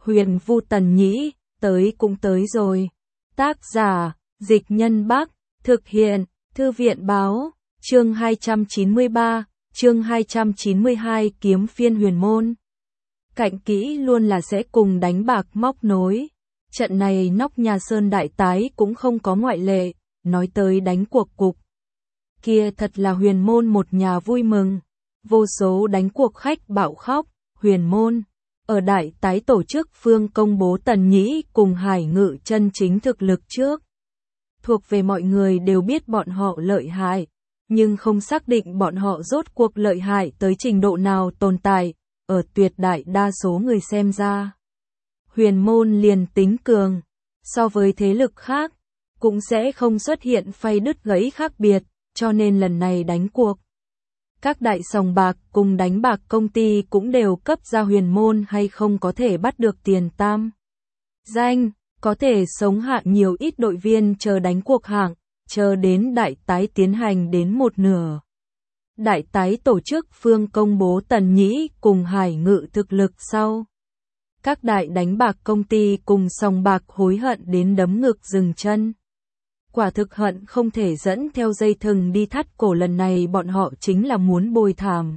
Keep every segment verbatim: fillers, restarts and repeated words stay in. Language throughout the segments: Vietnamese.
Huyền Vu Tần Nhĩ, tới cũng tới rồi. Tác giả, Dịch Nhân Bắc, thực hiện, Thư viện Báo, chương hai trăm chín mươi ba, chương hai trăm chín mươi hai Kiếm Phiên Huyền Môn. Cạnh kỹ luôn là sẽ cùng đánh bạc móc nối. Trận này nóc nhà Sơn Đại Tái cũng không có ngoại lệ, nói tới đánh cuộc cục. Kia thật là Huyền Môn một nhà vui mừng. Vô số đánh cuộc khách bạo khóc, Huyền Môn. Ở Đại Tái tổ chức phương công bố Tần Nhĩ cùng Hải Ngự chân chính thực lực trước. Thuộc về mọi người đều biết bọn họ lợi hại, nhưng không xác định bọn họ rốt cuộc lợi hại tới trình độ nào tồn tại, ở tuyệt đại đa số người xem ra. Huyền Môn liền tính cường, so với thế lực khác, cũng sẽ không xuất hiện phay đứt gãy khác biệt, cho nên lần này đánh cuộc. Các đại sòng bạc cùng đánh bạc công ty cũng đều cấp ra Huyền Môn hay không có thể bắt được tiền tam. Danh, có thể sống hạn nhiều ít đội viên chờ đánh cuộc hạng, chờ đến đại tái tiến hành đến một nửa. Đại tái tổ chức phương công bố Tần Nhĩ cùng Hải Ngự thực lực sau. Các đại đánh bạc công ty cùng sòng bạc hối hận đến đấm ngực dừng chân. Quả thực hận không thể dẫn theo dây thừng đi thắt cổ, lần này bọn họ chính là muốn bồi thảm.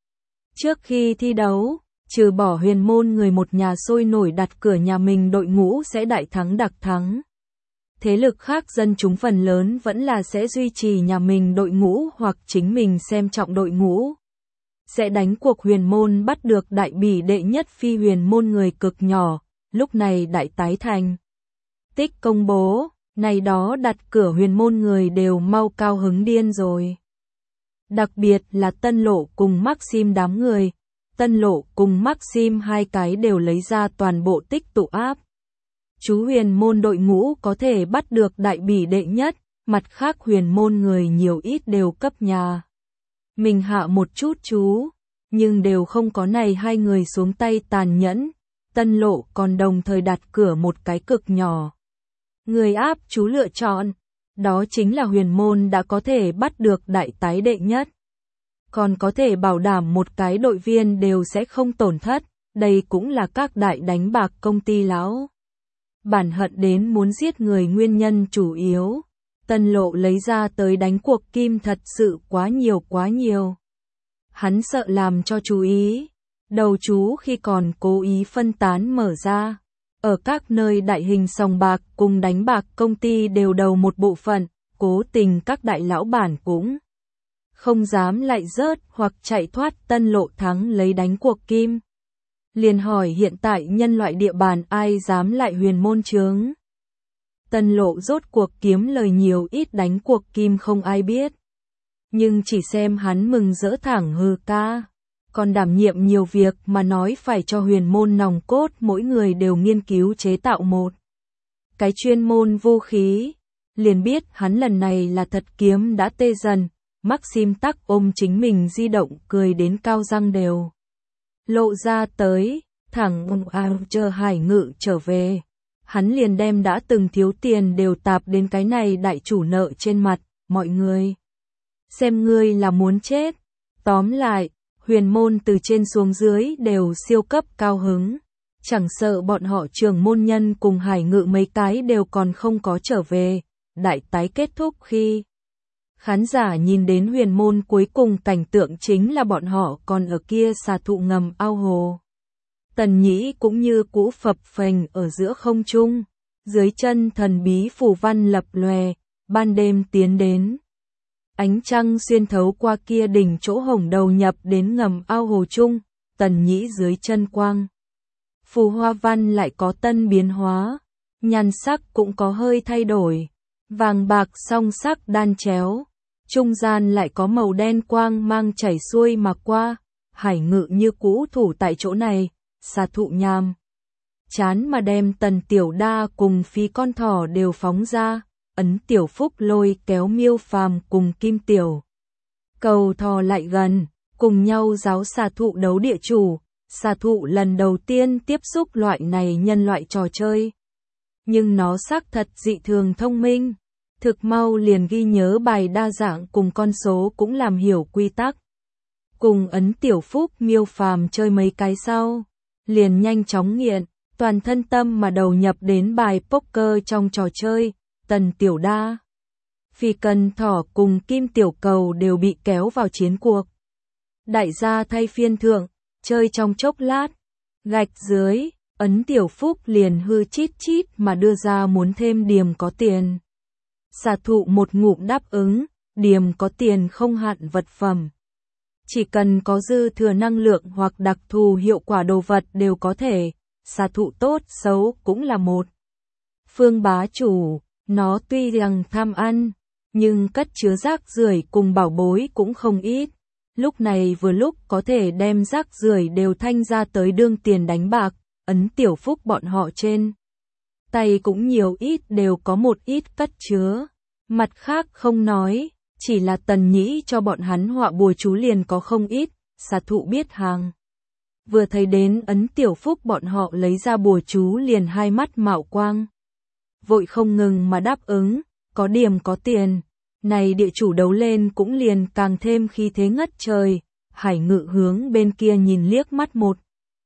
Trước khi thi đấu, trừ bỏ Huyền Môn người một nhà sôi nổi đặt cửa nhà mình đội ngũ sẽ đại thắng đặc thắng. Thế lực khác dân chúng phần lớn vẫn là sẽ duy trì nhà mình đội ngũ hoặc chính mình xem trọng đội ngũ. Sẽ đánh cuộc Huyền Môn bắt được đại bỉ đệ nhất phi Huyền Môn người cực nhỏ, lúc này đại tái thành. Tích công bố, này đó đặt cửa Huyền Môn người đều mau cao hứng điên rồi. Đặc biệt là Tân Lộ cùng Maxim đám người, Tân Lộ cùng Maxim hai cái đều lấy ra toàn bộ tích tụ áp. Chú Huyền Môn đội ngũ có thể bắt được đại bỉ đệ nhất, mặt khác Huyền Môn người nhiều ít đều cấp nhà mình hạ một chút chú, nhưng đều không có này hai người xuống tay tàn nhẫn. Tân Lộ còn đồng thời đặt cửa một cái cực nhỏ người áp chú lựa chọn, đó chính là Huyền Môn đã có thể bắt được đại tái đệ nhất. Còn có thể bảo đảm một cái đội viên đều sẽ không tổn thất, đây cũng là các đại đánh bạc công ty lão bản hận đến muốn giết người nguyên nhân chủ yếu. Tân Lộ lấy ra tới đánh cuộc kim thật sự quá nhiều quá nhiều. Hắn sợ làm cho chú ý, đầu chú khi còn cố ý phân tán mở ra. Ở các nơi đại hình sòng bạc cùng đánh bạc công ty đều đầu một bộ phận, cố tình các đại lão bản cũng không dám lại rớt hoặc chạy thoát Tân Lộ thắng lấy đánh cuộc kim. Liền hỏi hiện tại nhân loại địa bàn ai dám lại Huyền Môn chướng. Tân Lộ rốt cuộc kiếm lời nhiều ít đánh cuộc kim không ai biết. Nhưng chỉ xem hắn mừng rỡ thẳng hừ ca. Còn đảm nhiệm nhiều việc mà nói phải cho Huyền Môn nòng cốt mỗi người đều nghiên cứu chế tạo một cái chuyên môn vũ khí. Liền biết hắn lần này là thật kiếm đã tê dần. Maxim tắc ôm chính mình di động cười đến cao răng đều lộ ra tới, thẳng ung ao chờ Hải Ngự trở về. Hắn liền đem đã từng thiếu tiền đều tạp đến cái này đại chủ nợ trên mặt, mọi người. Xem ngươi là muốn chết. Tóm lại, Huyền Môn từ trên xuống dưới đều siêu cấp cao hứng. Chẳng sợ bọn họ trưởng môn nhân cùng Hải Ngự mấy cái đều còn không có trở về. Đại tái kết thúc khi khán giả nhìn đến Huyền Môn cuối cùng cảnh tượng chính là bọn họ còn ở kia xà thụ ngầm ao hồ. Tần Nhĩ cũng như cũ phập phềnh ở giữa không trung, dưới chân thần bí phù văn lập lòe, ban đêm tiến đến. Ánh trăng xuyên thấu qua kia đỉnh chỗ hổng đầu nhập đến ngầm ao hồ chung, Tần Nhĩ dưới chân quang. Phù hoa văn lại có tân biến hóa, nhan sắc cũng có hơi thay đổi, vàng bạc song sắc đan chéo, trung gian lại có màu đen quang mang chảy xuôi mà qua. Hải Ngự như cũ thủ tại chỗ này, xà thụ nhàm chán mà đem Tần Tiểu Đa cùng Phi con thỏ đều phóng ra. Ấn Tiểu Phúc lôi kéo Miêu Phàm cùng Kim Tiểu Cầu thò lại gần, cùng nhau giáo xà thụ đấu địa chủ. Xà thụ lần đầu tiên tiếp xúc loại này nhân loại trò chơi, nhưng nó xác thật dị thường thông minh, thực mau liền ghi nhớ bài đa dạng cùng con số cũng làm hiểu quy tắc. Cùng Ấn Tiểu Phúc Miêu Phàm chơi mấy cái sau, liền nhanh chóng nghiện, toàn thân tâm mà đầu nhập đến bài poker trong trò chơi, Tần Tiểu Đa, Phi Cần Thỏ cùng Kim Tiểu Cầu đều bị kéo vào chiến cuộc. Đại gia thay phiên thượng, chơi trong chốc lát, gạch dưới, Ấn Tiểu Phúc liền hư chít chít mà đưa ra muốn thêm điểm có tiền. Xà thụ một ngụm đáp ứng, điểm có tiền không hạn vật phẩm. Chỉ cần có dư thừa năng lượng hoặc đặc thù hiệu quả đồ vật đều có thể, xà thụ tốt xấu cũng là một. Phương bá chủ, nó tuy rằng tham ăn, nhưng cất chứa rác rưởi cùng bảo bối cũng không ít. Lúc này vừa lúc có thể đem rác rưởi đều thanh ra tới đương tiền đánh bạc, Ấn Tiểu Phúc bọn họ trên tay cũng nhiều ít đều có một ít cất chứa. Mặt khác không nói, chỉ là Tần Nhĩ cho bọn hắn họa bùa chú liền có không ít, xà thụ biết hàng. Vừa thấy đến Ấn Tiểu Phúc bọn họ lấy ra bùa chú liền hai mắt mạo quang. Vội không ngừng mà đáp ứng, có điểm có tiền. Này địa chủ đấu lên cũng liền càng thêm khí thế ngất trời. Hải Ngự hướng bên kia nhìn liếc mắt một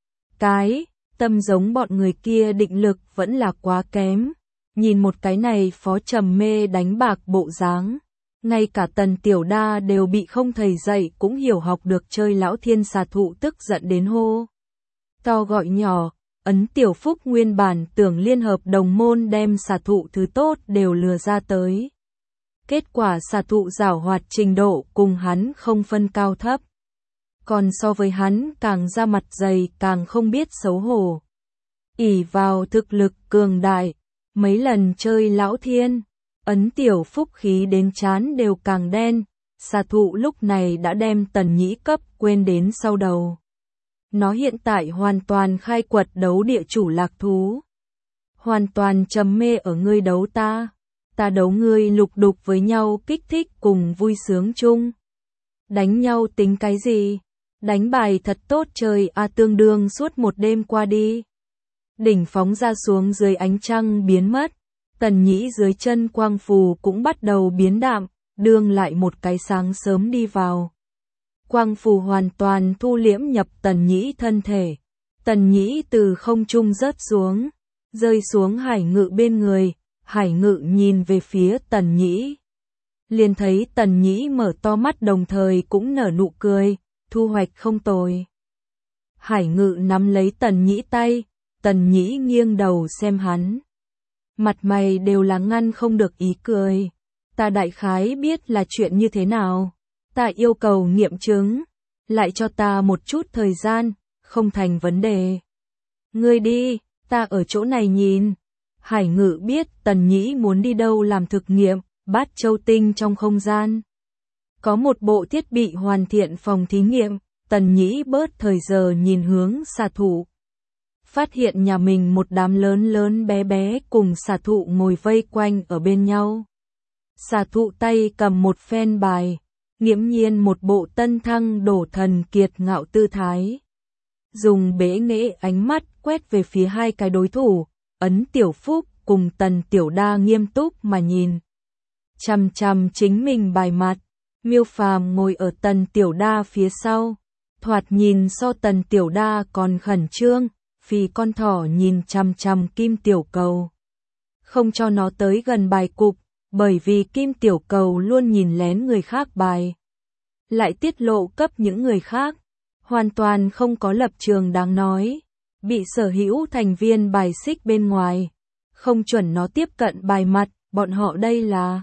cái, tâm giống bọn người kia định lực vẫn là quá kém. Nhìn một cái này phó trầm mê đánh bạc bộ dáng, ngay cả Tần Tiểu Đa đều bị không thầy dạy cũng hiểu học được chơi lão thiên xà thụ tức giận đến hô to gọi nhỏ. Ấn Tiểu Phúc nguyên bản tưởng liên hợp đồng môn đem xà thụ thứ tốt đều lừa ra tới. Kết quả xà thụ giảo hoạt trình độ cùng hắn không phân cao thấp. Còn so với hắn càng ra mặt dày càng không biết xấu hổ. Ỷ vào thực lực cường đại, mấy lần chơi lão thiên, Ấn Tiểu Phúc khí đến chán đều càng đen. Xà thụ lúc này đã đem Tần Nhĩ cấp quên đến sau đầu. Nó hiện tại hoàn toàn khai quật đấu địa chủ lạc thú. Hoàn toàn trầm mê ở ngươi đấu ta. Ta đấu ngươi lục đục với nhau kích thích cùng vui sướng chung. Đánh nhau tính cái gì? Đánh bài thật tốt chơi a tương đương suốt một đêm qua đi. Đỉnh phóng ra xuống dưới ánh trăng biến mất. Tần Nhĩ dưới chân quang phù cũng bắt đầu biến đạm, đương lại một cái sáng sớm đi vào. Quang phù hoàn toàn thu liễm nhập Tần Nhĩ thân thể. Tần Nhĩ từ không trung rớt xuống, rơi xuống Hải Ngự bên người. Hải Ngự nhìn về phía Tần Nhĩ. Liền thấy Tần Nhĩ mở to mắt đồng thời cũng nở nụ cười, thu hoạch không tồi. Hải Ngự nắm lấy Tần Nhĩ tay, Tần Nhĩ nghiêng đầu xem hắn. Mặt mày đều là ngăn không được ý cười. Ta đại khái biết là chuyện như thế nào. Ta yêu cầu nghiệm chứng. Lại cho ta một chút thời gian, không thành vấn đề. Ngươi đi, ta ở chỗ này nhìn. Hải Ngự biết Tần Nhĩ muốn đi đâu làm thực nghiệm, Bát Châu Tinh trong không gian. Có một bộ thiết bị hoàn thiện phòng thí nghiệm, Tần Nhĩ bớt thời giờ nhìn hướng xà thụ. Phát hiện nhà mình một đám lớn lớn bé bé cùng xà thụ ngồi vây quanh ở bên nhau. Xà thụ tay cầm một phen bài, nghiễm nhiên một bộ tân thăng đổ thần kiệt ngạo tư thái. Dùng bế nghệ ánh mắt quét về phía hai cái đối thủ, Ấn Tiểu Phúc cùng Tần Tiểu Đa nghiêm túc mà nhìn. Chằm chằm chính mình bài mặt, Miêu Phàm ngồi ở Tần Tiểu Đa phía sau, thoạt nhìn so Tần Tiểu Đa còn khẩn trương. Phì con thỏ nhìn chằm chằm Kim Tiểu Cầu, không cho nó tới gần bài cục, bởi vì Kim Tiểu Cầu luôn nhìn lén người khác bài, lại tiết lộ cấp những người khác, hoàn toàn không có lập trường đáng nói, bị sở hữu thành viên bài xích bên ngoài, không chuẩn nó tiếp cận bài mặt, bọn họ đây là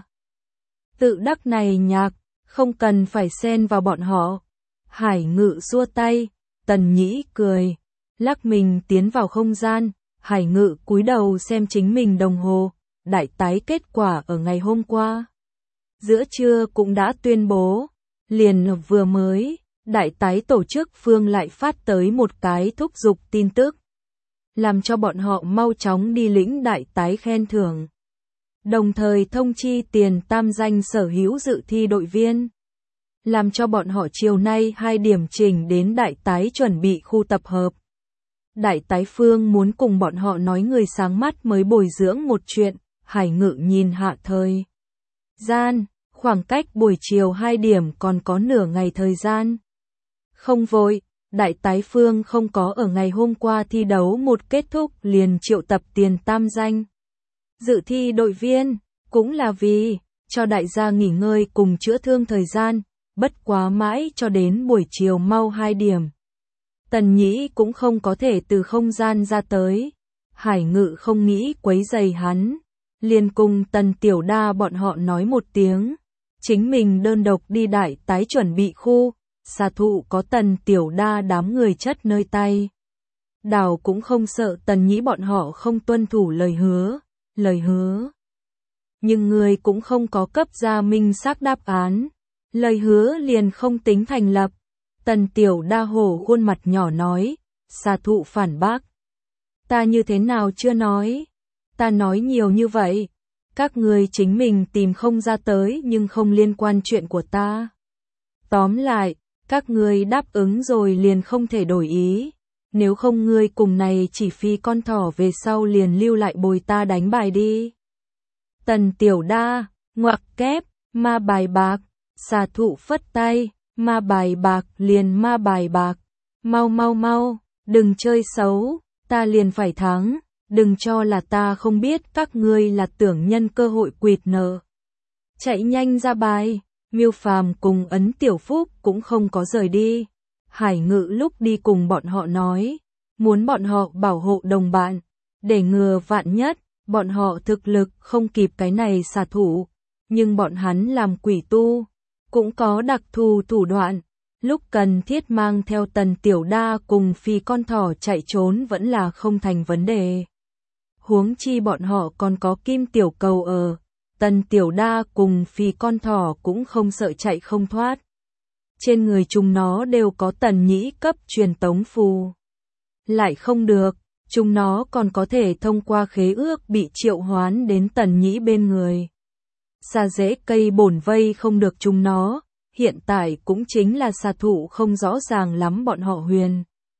tự đắc này nhạc, không cần phải xen vào bọn họ. Hải Ngự xua tay, Tần Nhĩ cười. Lắc mình tiến vào không gian, Hải Ngự cúi đầu xem chính mình đồng hồ, đại tái kết quả ở ngày hôm qua. Giữa trưa cũng đã tuyên bố, liền vừa mới, đại tái tổ chức phương lại phát tới một cái thúc giục tin tức. Làm cho bọn họ mau chóng đi lĩnh đại tái khen thưởng. Đồng thời thông chi tiền tam danh sở hữu dự thi đội viên. Làm cho bọn họ chiều nay hai điểm trình đến đại tái chuẩn bị khu tập hợp. Đại tái phương muốn cùng bọn họ nói người sáng mắt mới bồi dưỡng một chuyện, Hải Ngự nhìn hạ thời gian, khoảng cách buổi chiều hai điểm còn có nửa ngày thời gian. Không vội, Đại tái phương không có ở ngày hôm qua thi đấu một kết thúc liền triệu tập tiền tam danh. Dự thi đội viên, cũng là vì cho đại gia nghỉ ngơi cùng chữa thương thời gian, bất quá mãi cho đến buổi chiều mau hai điểm. Tần Nhĩ cũng không có thể từ không gian ra tới. Hải Ngự không nghĩ quấy rầy hắn, liền cùng Tần Tiểu Đa bọn họ nói một tiếng, chính mình đơn độc đi đại tái chuẩn bị khu, xạ thụ có Tần Tiểu Đa đám người chất nơi tay. Đào cũng không sợ Tần Nhĩ bọn họ không tuân thủ lời hứa, lời hứa. Nhưng người cũng không có cấp ra minh xác đáp án, lời hứa liền không tính thành lập. Tần Tiểu Đa hổ khuôn mặt nhỏ nói, xạ thụ phản bác. Ta như thế nào chưa nói? Ta nói nhiều như vậy. Các người chính mình tìm không ra tới nhưng không liên quan chuyện của ta. Tóm lại, các người đáp ứng rồi liền không thể đổi ý. Nếu không ngươi cùng này chỉ phi con thỏ về sau liền lưu lại bồi ta đánh bài đi. Tần Tiểu Đa, ngoặc kép, ma bài bạc, xà thụ phất tay, ma bài bạc liền ma bài bạc. Mau mau mau, đừng chơi xấu, ta liền phải thắng, đừng cho là ta không biết các ngươi là tưởng nhân cơ hội quỵt nợ. Chạy nhanh ra bài, Miêu Phàm cùng Ấn Tiểu Phúc cũng không có rời đi. Hải Ngự lúc đi cùng bọn họ nói, muốn bọn họ bảo hộ đồng bạn, để ngừa vạn nhất, bọn họ thực lực không kịp cái này xạ thủ, nhưng bọn hắn làm quỷ tu, cũng có đặc thù thủ đoạn, lúc cần thiết mang theo Tần Tiểu Đa cùng phi con thỏ chạy trốn vẫn là không thành vấn đề. Huống chi bọn họ còn có Kim Tiểu Cầu ở, Tần Tiểu Đa cùng phi con thỏ cũng không sợ chạy không thoát. Trên người chúng nó đều có Tần Nhĩ cấp truyền tống phù. Lại không được, chúng nó còn có thể thông qua khế ước bị triệu hoán đến Tần Nhĩ bên người. Xa rễ cây bổn vây không được chúng nó, hiện tại cũng chính là xạ thủ không rõ ràng lắm bọn họ huyền.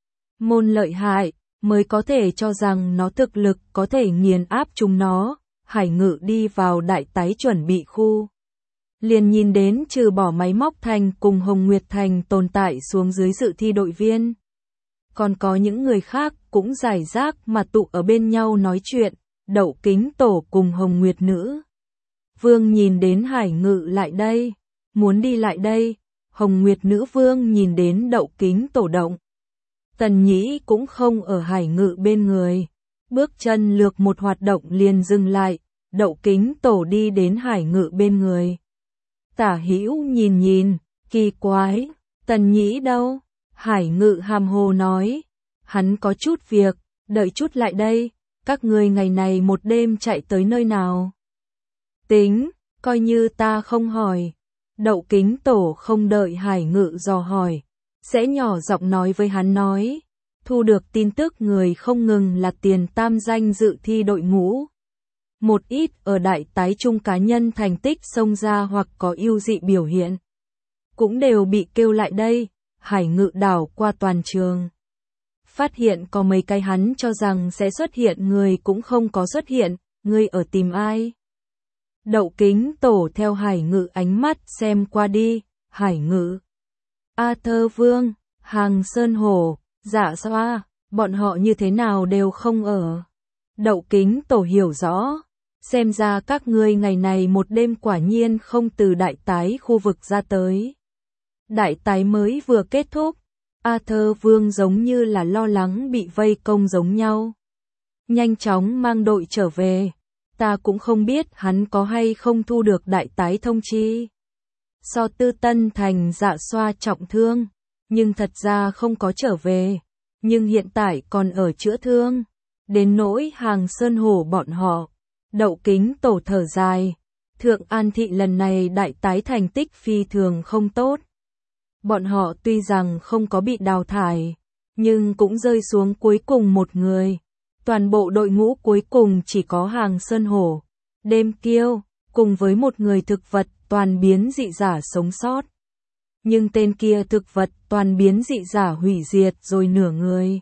Môn lợi hại, mới có thể cho rằng nó thực lực có thể nghiền áp chúng nó. Hải Ngự đi vào đại tái chuẩn bị khu. Liền nhìn đến trừ bỏ máy móc thành cùng Hồng Nguyệt Thành tồn tại xuống dưới dự thi đội viên. Còn có những người khác cũng giải rác mà tụ ở bên nhau nói chuyện, Đậu Kính Tổ cùng Hồng Nguyệt Nữ. Vương nhìn đến Hải Ngự lại đây, muốn đi lại đây, Hồng Nguyệt Nữ Vương nhìn đến Đậu Kính Tổ động. Tần Nhĩ cũng không ở Hải Ngự bên người, bước chân lược một hoạt động liền dừng lại, Đậu Kính Tổ đi đến Hải Ngự bên người. Tả Hữu nhìn nhìn, kỳ quái, Tần Nhĩ đâu? Hải Ngự hàm hồ nói, hắn có chút việc, đợi chút lại đây, các ngươi ngày này một đêm chạy tới nơi nào? Tính, coi như ta không hỏi. Đậu Kính Tổ không đợi Hải Ngự dò hỏi, sẽ nhỏ giọng nói với hắn nói, thu được tin tức người không ngừng là tiền tam danh dự thi đội ngũ. Một ít ở đại tái trung cá nhân thành tích xông ra hoặc có ưu dị biểu hiện, cũng đều bị kêu lại đây. Hải Ngự đảo qua toàn trường, phát hiện có mấy cái hắn cho rằng sẽ xuất hiện người cũng không có xuất hiện, người ở tìm ai? Đậu Kính Tổ theo Hải Ngự ánh mắt xem qua đi, Hải Ngự, A Thơ Vương, Hàng Sơn Hổ, Dạ Xoa, bọn họ như thế nào đều không ở. Đậu Kính Tổ hiểu rõ, xem ra các ngươi ngày này một đêm quả nhiên không từ đại tái khu vực ra tới. Đại tái mới vừa kết thúc, A Thơ Vương giống như là lo lắng bị vây công giống nhau. Nhanh chóng mang đội trở về, ta cũng không biết hắn có hay không thu được đại tái thông chi. So Tư Tân Thành Dạ Xoa trọng thương, nhưng thật ra không có trở về, nhưng hiện tại còn ở chữa thương. Đến nỗi Hàng Sơn Hổ bọn họ, Đậu Kính Tổ thở dài, Thượng An Thị lần này đại tái thành tích phi thường không tốt. Bọn họ tuy rằng không có bị đào thải, nhưng cũng rơi xuống cuối cùng một người. Toàn bộ đội ngũ cuối cùng chỉ có Hàng Sơn Hổ, Đêm Kiêu, cùng với một người thực vật toàn biến dị giả sống sót. Nhưng tên kia thực vật toàn biến dị giả hủy diệt rồi nửa người.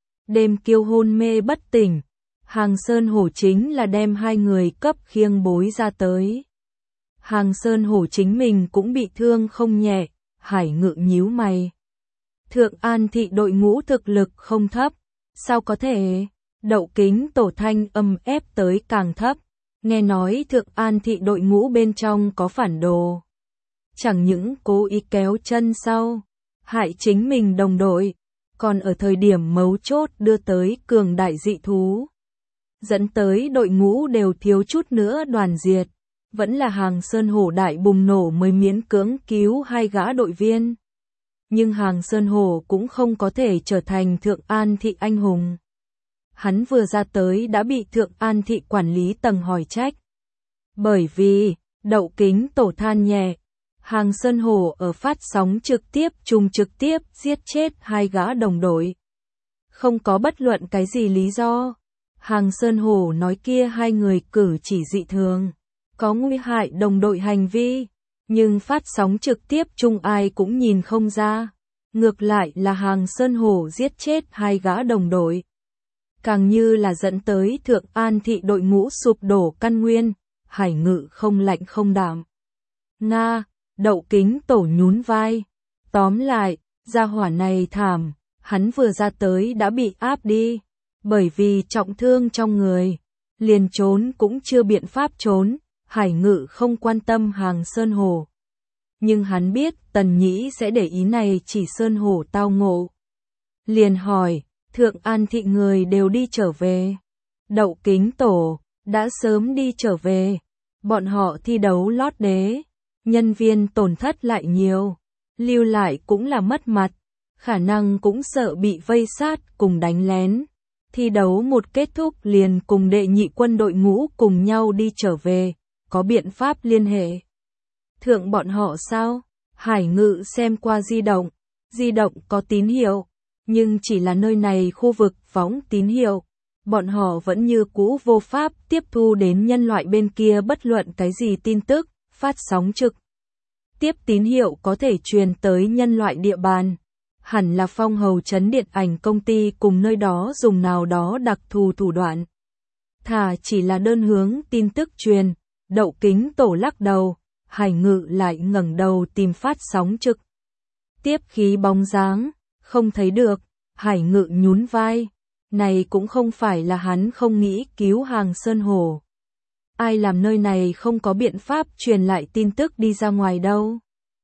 Đêm Kiêu hôn mê bất tỉnh, Hàng Sơn Hổ chính là đem hai người cấp khiêng bối ra tới. Hàng Sơn Hổ chính mình cũng bị thương không nhẹ. Hải Ngự nhíu mày. Thượng An thị đội ngũ thực lực không thấp, sao có thể? Đậu Kính Tổ thanh âm ép tới càng thấp, nghe nói Thượng An thị đội ngũ bên trong có phản đồ. Chẳng những cố ý kéo chân sau, hại chính mình đồng đội, còn ở thời điểm mấu chốt đưa tới cường đại dị thú. Dẫn tới đội ngũ đều thiếu chút nữa đoàn diệt, vẫn là Hàng Sơn Hổ đại bùng nổ mới miễn cưỡng cứu hai gã đội viên. Nhưng Hàng Sơn Hổ cũng không có thể trở thành Thượng An thị anh hùng. Hắn vừa ra tới đã bị Thượng An thị quản lý tầng hỏi trách. Bởi vì, Đậu Kính Tổ than nhẹ, Hàng Sơn Hổ ở phát sóng trực tiếp trùng trực tiếp giết chết hai gã đồng đội. Không có bất luận cái gì lý do. Hàng Sơn Hổ nói kia hai người cử chỉ dị thường, có nguy hại đồng đội hành vi, nhưng phát sóng trực tiếp chung ai cũng nhìn không ra. Ngược lại là Hàng Sơn Hổ giết chết hai gã đồng đội. Càng như là dẫn tới Thượng An thị đội ngũ sụp đổ căn nguyên, Hải Ngự không lạnh không đạm. Nga, Đậu Kính Tổ nhún vai. Tóm lại, gia hỏa này thảm, hắn vừa ra tới đã bị áp đi. Bởi vì trọng thương trong người, liền trốn cũng chưa biện pháp trốn, Hải Ngự không quan tâm Hàng Sơn Hổ. Nhưng hắn biết Tần Nhĩ sẽ để ý này chỉ Sơn Hổ tao ngộ. Liền hỏi, Thượng An thị người đều đi trở về. Đậu Kính Tổ, đã sớm đi trở về. Bọn họ thi đấu lót đế, nhân viên tổn thất lại nhiều, lưu lại cũng là mất mặt, khả năng cũng sợ bị vây sát cùng đánh lén. Thi đấu một kết thúc liền cùng đệ nhị quân đội ngũ cùng nhau đi trở về, có biện pháp liên hệ. Thượng bọn họ sao? Hải Ngự xem qua di động, di động có tín hiệu, nhưng chỉ là nơi này khu vực phóng tín hiệu. Bọn họ vẫn như cũ vô pháp tiếp thu đến nhân loại bên kia bất luận cái gì tin tức, phát sóng trực tiếp tín hiệu có thể truyền tới nhân loại địa bàn. Hẳn là Phong Hầu Trấn điện ảnh công ty cùng nơi đó dùng nào đó đặc thù thủ đoạn. Thà chỉ là đơn hướng tin tức truyền, Đậu Kính Tổ lắc đầu, Hải Ngự lại ngẩng đầu tìm phát sóng trực tiếp khí bóng dáng, không thấy được, Hải Ngự nhún vai, này cũng không phải là hắn không nghĩ cứu Hàng Sơn Hổ. Ai làm nơi này không có biện pháp truyền lại tin tức đi ra ngoài đâu.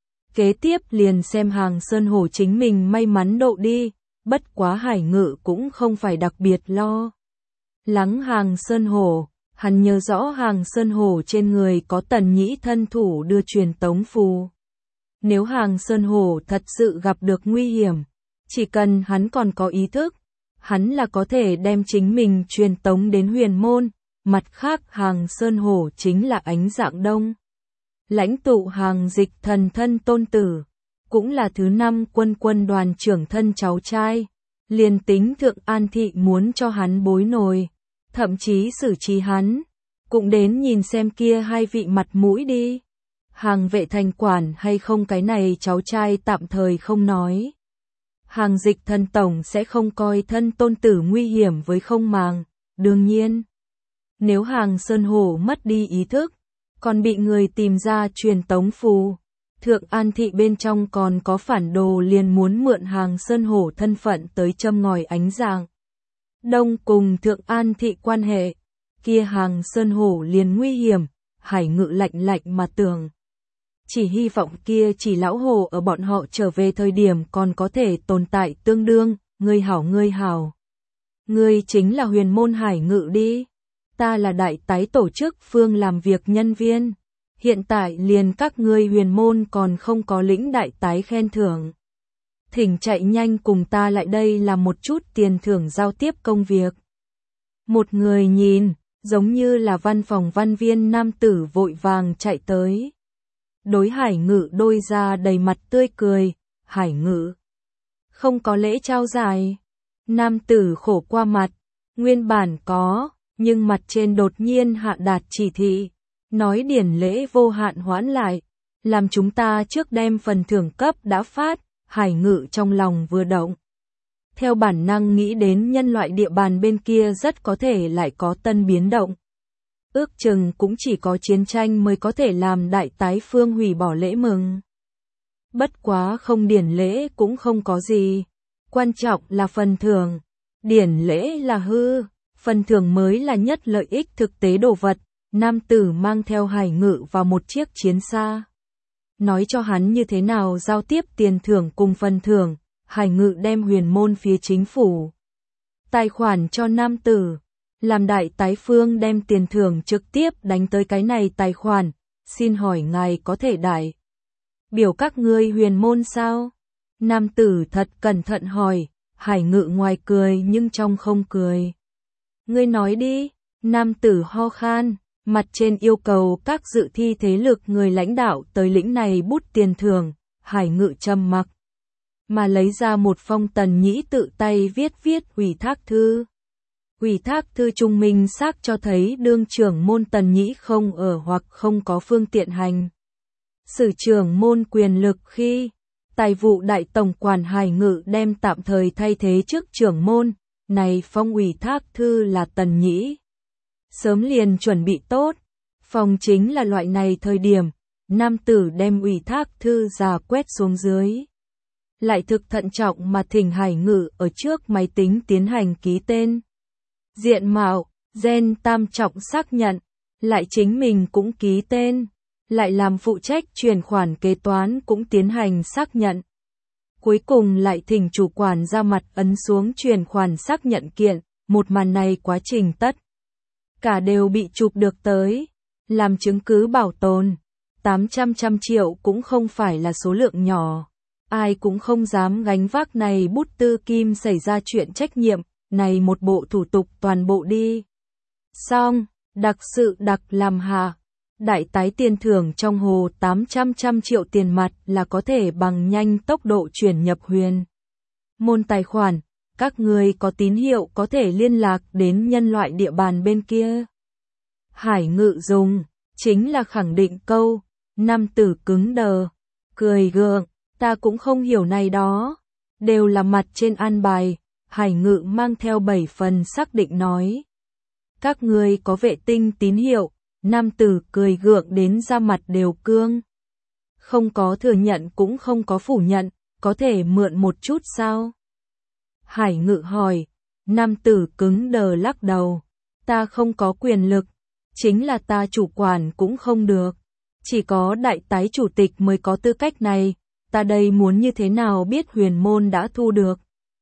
Kế tiếp liền xem Hàng Sơn Hổ chính mình may mắn độ đi, bất quá Hải Ngự cũng không phải đặc biệt lo lắng Hàng Sơn Hổ, hắn nhớ rõ Hàng Sơn Hổ trên người có Tần Nhĩ thân thủ đưa truyền tống phù. Nếu Hàng Sơn Hổ thật sự gặp được nguy hiểm, chỉ cần hắn còn có ý thức, hắn là có thể đem chính mình truyền tống đến huyền môn. Mặt khác Hàng Sơn Hổ chính là Ánh Dạng Đông, lãnh tụ Hàng Dịch Thần thân tôn tử, cũng là thứ năm quân quân đoàn trưởng thân cháu trai. Liền tính Thượng An thị muốn cho hắn bối nồi, thậm chí xử trí hắn, cũng đến nhìn xem kia hai vị mặt mũi đi. Hàng Vệ thành quản hay không cái này cháu trai tạm thời không nói. Hàng Dịch Thần tổng sẽ không coi thân tôn tử nguy hiểm với không màng, đương nhiên. Nếu Hàng Sơn Hổ mất đi ý thức, còn bị người tìm ra truyền tống phù, Thượng An thị bên trong còn có phản đồ liền muốn mượn Hàng Sơn Hổ thân phận tới châm ngòi Ánh Dạng Đông cùng Thượng An thị quan hệ, kia Hàng Sơn Hổ liền nguy hiểm. Hải Ngự lạnh lạnh mà tưởng, chỉ hy vọng kia chỉ lão hổ ở bọn họ trở về thời điểm còn có thể tồn tại tương đương. Ngươi hảo ngươi hảo, ngươi chính là huyền môn Hải Ngự đi. Ta là đại tái tổ chức phương làm việc nhân viên, hiện tại liền các ngươi huyền môn còn không có lĩnh đại tái khen thưởng. Thỉnh chạy nhanh cùng ta lại đây làm một chút tiền thưởng giao tiếp công việc. Một người nhìn, giống như là văn phòng văn viên nam tử vội vàng chạy tới. Đối Hải Ngự đôi ra đầy mặt tươi cười, Hải Ngự không có lễ trao giải. Nam tử khổ qua mặt, nguyên bản có, nhưng mặt trên đột nhiên hạ đạt chỉ thị, nói điển lễ vô hạn hoãn lại, làm chúng ta trước đem phần thưởng cấp đã phát. Hải Ngự trong lòng vừa động, theo bản năng nghĩ đến nhân loại địa bàn bên kia rất có thể lại có tân biến động. Ước chừng cũng chỉ có chiến tranh mới có thể làm đại tái phương hủy bỏ lễ mừng. Bất quá không điển lễ cũng không có gì. Quan trọng là phần thưởng. Điển lễ là hư, phần thưởng mới là nhất lợi ích thực tế đồ vật. Nam tử mang theo Hải Ngự vào một chiếc chiến xa. Nói cho hắn như thế nào giao tiếp tiền thưởng cùng phần thưởng. Hải Ngự đem huyền môn phía chính phủ tài khoản cho nam tử. Làm đại tái phương đem tiền thưởng trực tiếp đánh tới cái này tài khoản. Xin hỏi ngài có thể đại biểu các ngươi huyền môn sao? Nam tử thật cẩn thận hỏi. Hải Ngự ngoài cười nhưng trong không cười. Ngươi nói đi. Nam tử ho khan. Mặt trên yêu cầu các dự thi thế lực người lãnh đạo tới lĩnh này bút tiền thưởng. Hải Ngự trầm mặc. Mà lấy ra một phong Tần Nhĩ tự tay viết viết ủy thác thư. Ủy thác thư trung minh xác cho thấy đương trưởng môn Tần Nhĩ không ở hoặc không có phương tiện hành. Sử trưởng môn quyền lực khi tài vụ đại tổng quản Hải Ngự đem tạm thời thay thế chức trưởng môn. Này phong ủy thác thư là Tần Nhĩ sớm liền chuẩn bị tốt. Phòng chính là loại này thời điểm. Nam tử đem ủy thác thư ra quét xuống dưới. Lại thực thận trọng mà thỉnh Hải Ngự ở trước máy tính tiến hành ký tên. Diện mạo, gen tam trọng xác nhận. Lại chính mình cũng ký tên. Lại làm phụ trách chuyển khoản kế toán cũng tiến hành xác nhận. Cuối cùng lại thỉnh chủ quản ra mặt ấn xuống chuyển khoản xác nhận kiện. Một màn này quá trình tất cả đều bị chụp được tới. Làm chứng cứ bảo tồn. tám trăm trăm triệu cũng không phải là số lượng nhỏ. Ai cũng không dám gánh vác này bút tư kim xảy ra chuyện trách nhiệm. Này một bộ thủ tục toàn bộ đi. Xong, đặc sự đặc làm hạ. Đại tái tiền thưởng trong hồ tám trăm trăm triệu tiền mặt là có thể bằng nhanh tốc độ chuyển nhập huyền môn tài khoản. Các người có tín hiệu có thể liên lạc đến nhân loại địa bàn bên kia. Hải Ngự dùng, chính là khẳng định câu. Nam tử cứng đờ, cười gượng, ta cũng không hiểu này đó. Đều là mặt trên an bài. Hải Ngự mang theo bảy phần xác định nói. Các người có vệ tinh tín hiệu. Nam tử cười gượng đến da mặt đều cương. Không có thừa nhận cũng không có phủ nhận. Có thể mượn một chút sao? Hải Ngự hỏi. Nam tử cứng đờ lắc đầu. Ta không có quyền lực. Chính là ta chủ quản cũng không được. Chỉ có đại tái chủ tịch mới có tư cách này. Ta đây muốn như thế nào biết huyền môn đã thu được?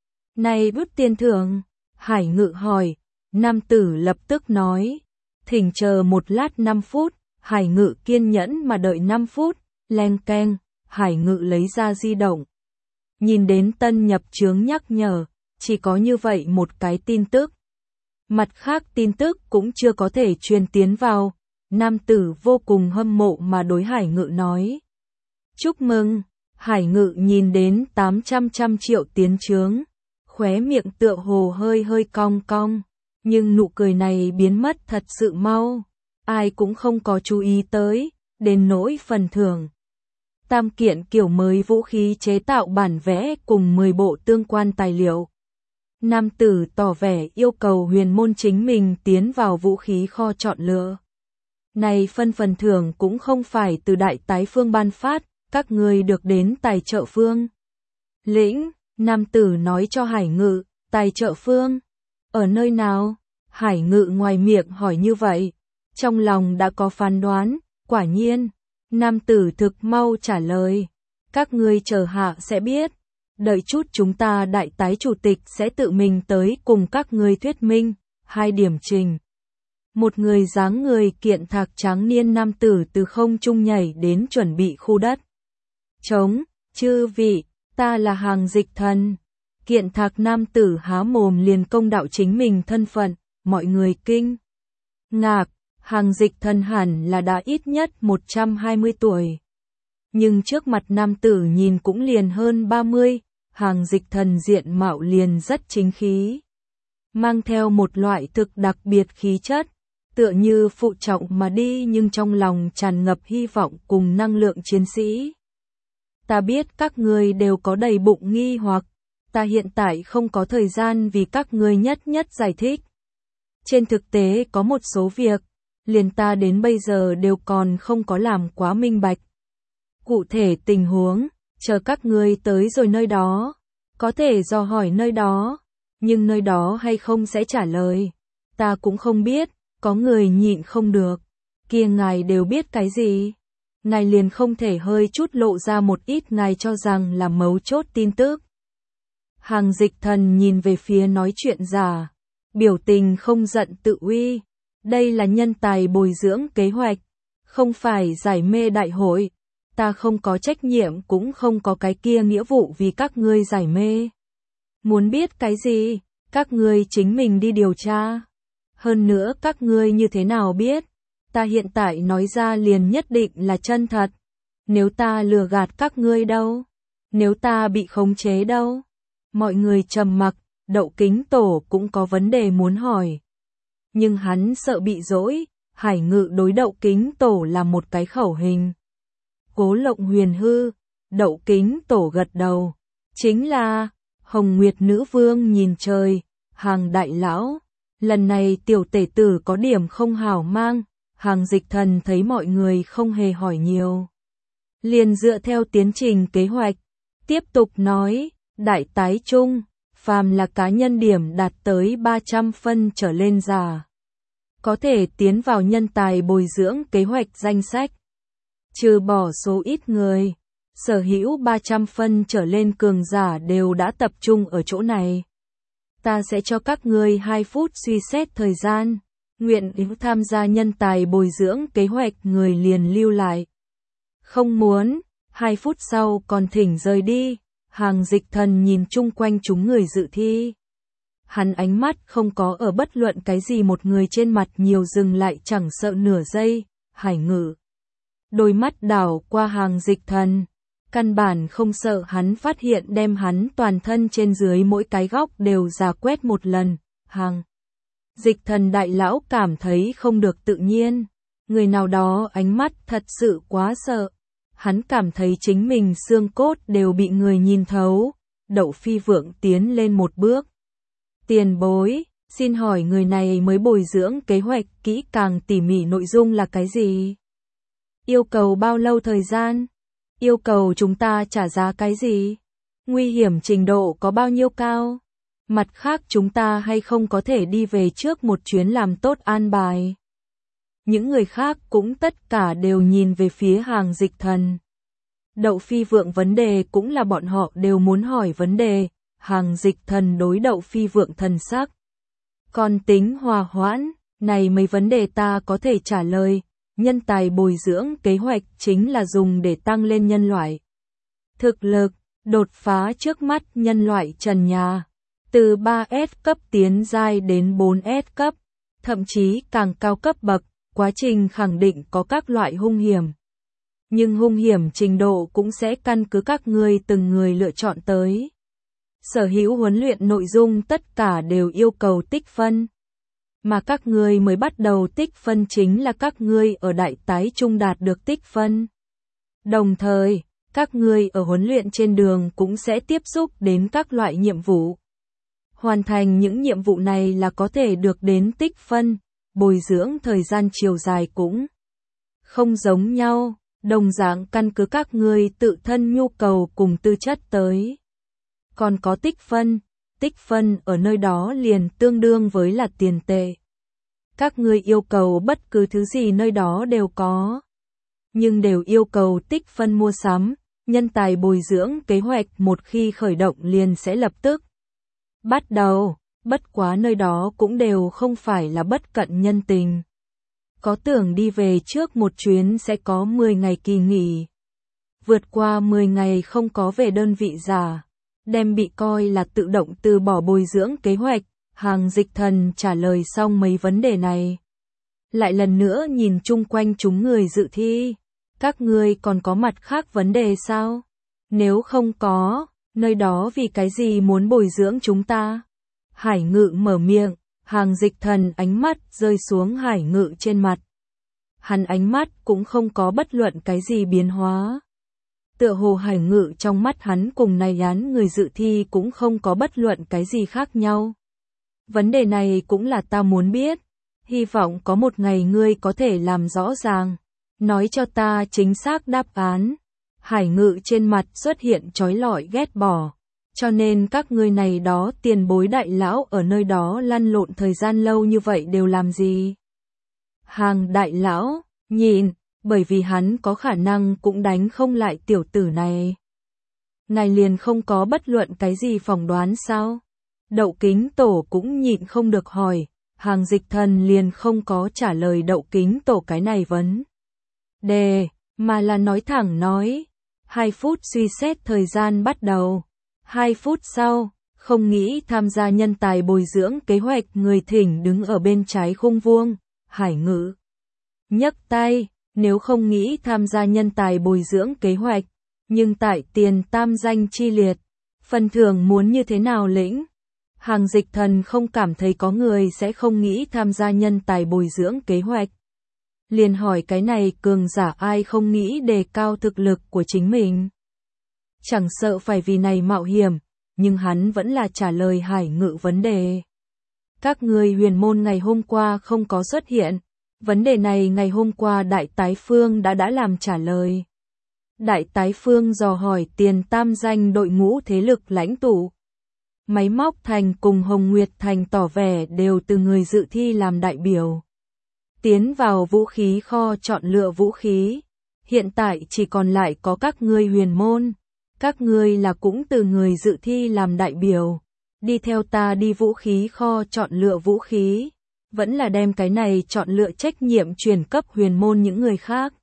Này bút tiền thưởng. Hải Ngự hỏi. Nam tử lập tức nói. Thỉnh chờ một lát năm phút. Hải Ngự kiên nhẫn mà đợi năm phút. Len keng. Hải Ngự lấy ra di động. Nhìn đến tân nhập chướng nhắc nhở. Chỉ có như vậy một cái tin tức. Mặt khác tin tức cũng chưa có thể truyền tiến vào. Nam tử vô cùng hâm mộ mà đối Hải Ngự nói. Chúc mừng. Hải Ngự nhìn đến tám trăm trăm triệu tiến chướng. Khóe miệng tựa hồ hơi hơi cong cong. Nhưng nụ cười này biến mất thật sự mau. Ai cũng không có chú ý tới. Đến nỗi phần thưởng. Tam kiện kiểu mới vũ khí chế tạo bản vẽ cùng mười bộ tương quan tài liệu. Nam tử tỏ vẻ yêu cầu huyền môn chính mình tiến vào vũ khí kho chọn lựa. Này phân phần thưởng cũng không phải từ đại tái phương ban phát, các người được đến tài trợ phương. Lĩnh, nam tử nói cho Hải Ngự, tài trợ phương. Ở nơi nào? Hải Ngự ngoài miệng hỏi như vậy. Trong lòng đã có phán đoán, quả nhiên. Nam tử thực mau trả lời. Các ngươi chờ hạ sẽ biết. Đợi chút chúng ta đại tái chủ tịch sẽ tự mình tới cùng các ngươi thuyết minh. Hai điểm trình. Một người dáng người kiện thạc trắng niên nam tử từ không trung nhảy đến chuẩn bị khu đất. Trống, chư vị, ta là Hàng Dịch Thần. Kiện thạc nam tử há mồm liền công đạo chính mình thân phận, mọi người kinh ngạc. Hàng Dịch Thần hẳn là đã ít nhất một trăm hai mươi tuổi. Nhưng trước mặt nam tử nhìn cũng liền hơn ba mươi, Hàng Dịch Thần diện mạo liền rất chính khí. Mang theo một loại thực đặc biệt khí chất, tựa như phụ trọng mà đi nhưng trong lòng tràn ngập hy vọng cùng năng lượng chiến sĩ. Ta biết các ngươi đều có đầy bụng nghi hoặc, ta hiện tại không có thời gian vì các ngươi nhất nhất giải thích. Trên thực tế có một số việc, liền ta đến bây giờ đều còn không có làm quá minh bạch. Cụ thể tình huống, chờ các ngươi tới rồi nơi đó, có thể dò hỏi nơi đó, nhưng nơi đó hay không sẽ trả lời. Ta cũng không biết, có người nhịn không được. Kia ngài đều biết cái gì? Ngài liền không thể hơi chút lộ ra một ít ngài cho rằng là mấu chốt tin tức. Hàng Dịch Thần nhìn về phía nói chuyện giả, biểu tình không giận tự uy. Đây là nhân tài bồi dưỡng kế hoạch, không phải giải mê đại hội. Ta không có trách nhiệm cũng không có cái kia nghĩa vụ vì các ngươi giải mê. Muốn biết cái gì, các ngươi chính mình đi điều tra. Hơn nữa các ngươi như thế nào biết, ta hiện tại nói ra liền nhất định là chân thật. Nếu ta lừa gạt các ngươi đâu? Nếu ta bị khống chế đâu? Mọi người trầm mặc, Đậu Kính Tổ cũng có vấn đề muốn hỏi. Nhưng hắn sợ bị dỗi, Hải Ngự đối Đậu Kính Tổ là một cái khẩu hình. Cố Lộng Huyền hư, Đậu Kính Tổ gật đầu. Chính là, Hồng Nguyệt Nữ Vương nhìn trời, Hàng đại lão, lần này tiểu tể tử có điểm không hảo mang. Hàng Dịch Thần thấy mọi người không hề hỏi nhiều, liền dựa theo tiến trình kế hoạch, tiếp tục nói, đại tái trung, phàm là cá nhân điểm đạt tới ba trăm phân trở lên giả, có thể tiến vào nhân tài bồi dưỡng kế hoạch danh sách. Trừ bỏ số ít người, sở hữu ba trăm phân trở lên cường giả đều đã tập trung ở chỗ này. Ta sẽ cho các ngươi hai phút suy xét thời gian. Nguyện ý tham gia nhân tài bồi dưỡng kế hoạch người liền lưu lại. Không muốn, hai phút sau còn thỉnh rời đi. Hàng Dịch Thần nhìn chung quanh chúng người dự thi. Hắn ánh mắt không có ở bất luận cái gì một người trên mặt nhiều dừng lại chẳng sợ nửa giây. Hải Ngự đôi mắt đảo qua Hàng Dịch Thần, căn bản không sợ hắn phát hiện đem hắn toàn thân trên dưới mỗi cái góc đều rà quét một lần. Hàng Dịch Thần đại lão cảm thấy không được tự nhiên, người nào đó ánh mắt thật sự quá sợ. Hắn cảm thấy chính mình xương cốt đều bị người nhìn thấu. Đậu Phi Vượng tiến lên một bước. Tiền bối, xin hỏi người này mới bồi dưỡng kế hoạch kỹ càng tỉ mỉ nội dung là cái gì? Yêu cầu bao lâu thời gian? Yêu cầu chúng ta trả giá cái gì? Nguy hiểm trình độ có bao nhiêu cao? Mặt khác chúng ta hay không có thể đi về trước một chuyến làm tốt an bài? Những người khác cũng tất cả đều nhìn về phía Hàng Dịch Thần. Đậu Phi Vượng vấn đề cũng là bọn họ đều muốn hỏi vấn đề. Hàng Dịch Thần đối Đậu Phi Vượng thần sắc. Còn tính hòa hoãn, này mấy vấn đề ta có thể trả lời. Nhân tài bồi dưỡng kế hoạch chính là dùng để tăng lên nhân loại thực lực, đột phá trước mắt nhân loại trần nhà. Từ ba S cấp tiến giai đến bốn S cấp, thậm chí càng cao cấp bậc, quá trình khẳng định có các loại hung hiểm. Nhưng hung hiểm trình độ cũng sẽ căn cứ các ngươi từng người lựa chọn tới. Sở hữu huấn luyện nội dung tất cả đều yêu cầu tích phân. Mà các ngươi mới bắt đầu tích phân chính là các ngươi ở đại tái trung đạt được tích phân. Đồng thời, các ngươi ở huấn luyện trên đường cũng sẽ tiếp xúc đến các loại nhiệm vụ. Hoàn thành những nhiệm vụ này là có thể được đến tích phân, bồi dưỡng thời gian chiều dài cũng không giống nhau, đồng dạng căn cứ các ngươi tự thân nhu cầu cùng tư chất tới. Còn có tích phân, tích phân ở nơi đó liền tương đương với là tiền tệ. Các ngươi yêu cầu bất cứ thứ gì nơi đó đều có, nhưng đều yêu cầu tích phân mua sắm. Nhân tài bồi dưỡng kế hoạch một khi khởi động liền sẽ lập tức bắt đầu, bất quá nơi đó cũng đều không phải là bất cận nhân tình. Có tưởng đi về trước một chuyến sẽ có mười ngày kỳ nghỉ. Vượt qua mười ngày không có về đơn vị giả, đem bị coi là tự động từ bỏ bồi dưỡng kế hoạch. Hàng Dịch Thần trả lời xong mấy vấn đề này, lại lần nữa nhìn chung quanh chúng người dự thi. Các ngươi còn có mặt khác vấn đề sao? Nếu không có, nơi đó vì cái gì muốn bồi dưỡng chúng ta? Hải Ngự mở miệng, Hàng Dịch Thần ánh mắt rơi xuống Hải Ngự trên mặt. Hắn ánh mắt cũng không có bất luận cái gì biến hóa. Tựa hồ Hải Ngự trong mắt hắn cùng này án người dự thi cũng không có bất luận cái gì khác nhau. Vấn đề này cũng là ta muốn biết. Hy vọng có một ngày ngươi có thể làm rõ ràng. Nói cho ta chính xác đáp án. Hải Ngự trên mặt xuất hiện chói lọi ghét bỏ. Cho nên các ngươi này đó tiền bối đại lão ở nơi đó lăn lộn thời gian lâu như vậy đều làm gì? Hàng đại lão, nhìn, bởi vì hắn có khả năng cũng đánh không lại tiểu tử này. Ngài liền không có bất luận cái gì phỏng đoán sao? Đậu Kính Tổ cũng nhịn không được hỏi, Hàng Dịch Thần liền không có trả lời Đậu Kính Tổ cái này vấn đề, mà là nói thẳng nói. Hai phút suy xét thời gian bắt đầu. Hai phút sau, không nghĩ tham gia nhân tài bồi dưỡng kế hoạch người thỉnh đứng ở bên trái khung vuông, Hải Ngự nhấc tay, nếu không nghĩ tham gia nhân tài bồi dưỡng kế hoạch, nhưng tại tiền tam danh chi liệt, phần thưởng muốn như thế nào lĩnh? Hàng Dịch Thần không cảm thấy có người sẽ không nghĩ tham gia nhân tài bồi dưỡng kế hoạch. Liền hỏi cái này cường giả ai không nghĩ đề cao thực lực của chính mình. Chẳng sợ phải vì này mạo hiểm, nhưng hắn vẫn là trả lời Hải Ngự vấn đề. Các người huyền môn ngày hôm qua không có xuất hiện, vấn đề này ngày hôm qua Đại Tái Phương đã đã làm trả lời. Đại Tái Phương dò hỏi tiền tam danh đội ngũ thế lực lãnh tụ. Máy móc thành cùng Hồng Nguyệt Thành tỏ vẻ đều từ người dự thi làm đại biểu. Tiến vào vũ khí kho chọn lựa vũ khí. Hiện tại chỉ còn lại có các ngươi huyền môn. Các ngươi là cũng từ người dự thi làm đại biểu. Đi theo ta đi vũ khí kho chọn lựa vũ khí. Vẫn là đem cái này chọn lựa trách nhiệm truyền cấp huyền môn những người khác.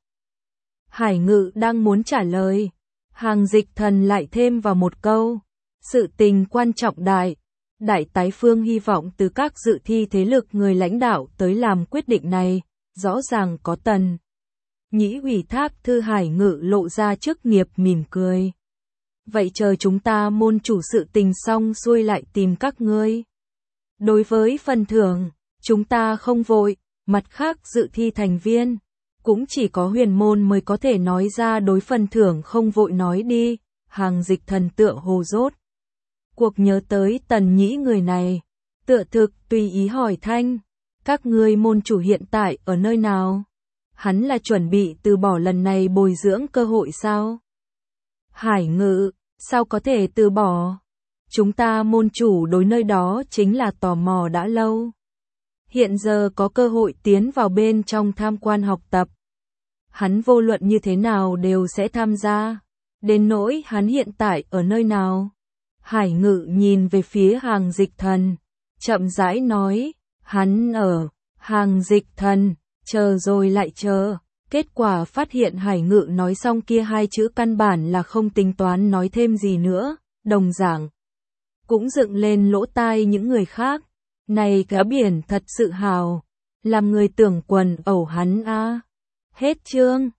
Hải Ngự đang muốn trả lời. Hàng Dịch Thần lại thêm vào một câu. Sự tình quan trọng đại. Đại Tái Phương hy vọng từ các dự thi thế lực người lãnh đạo tới làm quyết định này. Rõ ràng có tần nhĩ ủy thác thư. Hải Ngự lộ ra chức nghiệp mỉm cười. Vậy chờ chúng ta môn chủ sự tình xong xuôi lại tìm các ngươi. Đối với phần thưởng, chúng ta không vội, mặt khác dự thi thành viên, cũng chỉ có huyền môn mới có thể nói ra đối phần thưởng không vội nói đi. Hàng Dịch Thần tựa hồ rốt cuộc nhớ tới tần nhĩ người này, tựa thực tùy ý hỏi thanh, các ngươi môn chủ hiện tại ở nơi nào? Hắn là chuẩn bị từ bỏ lần này bồi dưỡng cơ hội sao? Hải Ngự, sao có thể từ bỏ? Chúng ta môn chủ đối nơi đó chính là tò mò đã lâu. Hiện giờ có cơ hội tiến vào bên trong tham quan học tập. Hắn vô luận như thế nào đều sẽ tham gia. Đến nỗi hắn hiện tại ở nơi nào? Hải Ngự nhìn về phía Hàng Dịch Thần, chậm rãi nói, hắn ở. Hàng Dịch Thần chờ rồi lại chờ, kết quả phát hiện Hải Ngự nói xong kia hai chữ căn bản là không tính toán nói thêm gì nữa, đồng dạng cũng dựng lên lỗ tai những người khác. Này cá biển thật sự hào, làm người tưởng quần ẩu hắn a. À. Hết chương.